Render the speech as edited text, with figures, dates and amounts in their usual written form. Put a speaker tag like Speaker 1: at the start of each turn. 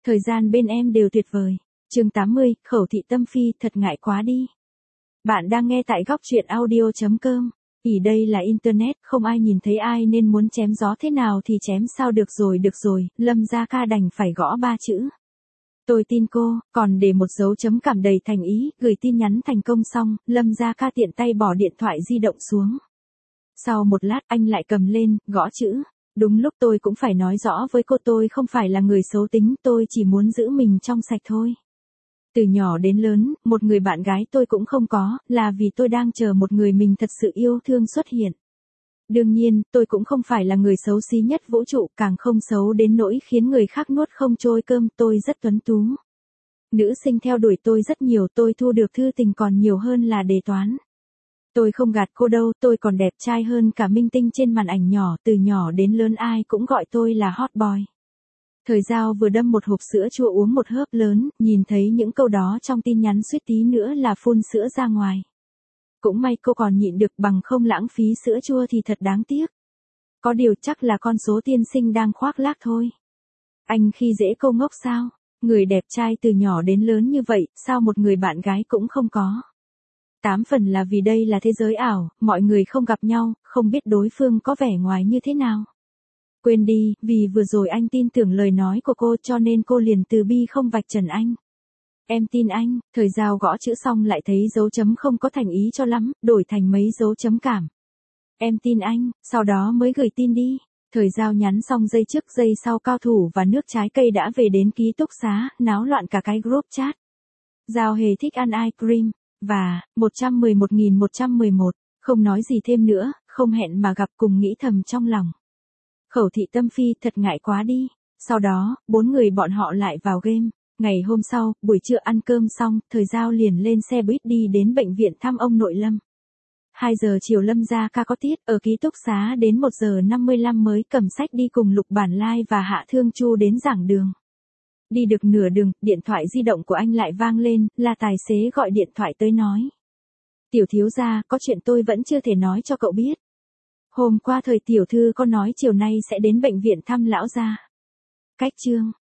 Speaker 1: Thời gian bên em đều tuyệt vời. Chương 80, Khẩu thị tâm phi, thật ngại quá đi. Bạn đang nghe tại góc truyện audio.com. Đây là internet, không ai nhìn thấy ai nên muốn chém gió thế nào thì chém sao được rồi, Lâm Gia Ca đành phải gõ 3 chữ. Tôi tin cô, còn để một dấu chấm cảm đầy thành ý, gửi tin nhắn thành công xong, Lâm Gia Ca tiện tay bỏ điện thoại di động xuống. Sau một lát anh lại cầm lên, gõ chữ. Đúng lúc tôi cũng phải nói rõ với cô tôi không phải là người xấu tính, tôi chỉ muốn giữ mình trong sạch thôi. Từ nhỏ đến lớn, một người bạn gái tôi cũng không có, là vì tôi đang chờ một người mình thật sự yêu thương xuất hiện. Đương nhiên, tôi cũng không phải là người xấu xí nhất vũ trụ, càng không xấu đến nỗi khiến người khác nuốt không trôi cơm, tôi rất tuấn tú. Nữ sinh theo đuổi tôi rất nhiều, tôi thu được thư tình còn nhiều hơn là đề toán. Tôi không gạt cô đâu, tôi còn đẹp trai hơn cả minh tinh trên màn ảnh nhỏ, từ nhỏ đến lớn ai cũng gọi tôi là hot boy. Thời Giao vừa đâm một hộp sữa chua uống một hớp lớn, nhìn thấy những câu đó trong tin nhắn suýt tí nữa là phun sữa ra ngoài. Cũng may cô còn nhịn được, bằng không lãng phí sữa chua thì thật đáng tiếc. Có điều chắc là con số tiên sinh đang khoác lác thôi. Anh khi dễ cô ngốc sao? Người đẹp trai từ nhỏ đến lớn như vậy, sao một người bạn gái cũng không có? 8 phần là vì đây là thế giới ảo, mọi người không gặp nhau, không biết đối phương có vẻ ngoài như thế nào. Quên đi, vì vừa rồi anh tin tưởng lời nói của cô cho nên cô liền từ bi không vạch trần anh. Em tin anh. Thời Giao gõ chữ xong lại thấy dấu chấm không có thành ý cho lắm, đổi thành mấy dấu chấm cảm. Em tin anh, sau đó mới gửi tin đi. Thời Giao nhắn xong giây trước giây sau cao thủ và nước trái cây đã về đến ký túc xá, náo loạn cả cái group chat. Giao hề thích ăn ice cream, và 111.111, không nói gì thêm nữa, không hẹn mà gặp, cùng nghĩ thầm trong lòng. Khẩu thị tâm phi, thật ngại quá đi. Sau đó, 4 người bọn họ lại vào game. Ngày hôm sau, buổi trưa ăn cơm xong, Thời Giao liền lên xe buýt đi đến bệnh viện thăm ông nội Lâm. 2 giờ chiều Lâm Gia Ca có tiết ở ký túc xá, đến 1 giờ 55 mới cầm sách đi cùng Lục Bản Lai và Hạ Thương Chu đến giảng đường. Đi được nửa đường, điện thoại di động của anh lại vang lên, là tài xế gọi điện thoại tới nói. Tiểu thiếu gia, có chuyện tôi vẫn chưa thể nói cho cậu biết. Hôm qua Thời tiểu thư có nói chiều nay sẽ đến bệnh viện thăm lão gia. Cách chương.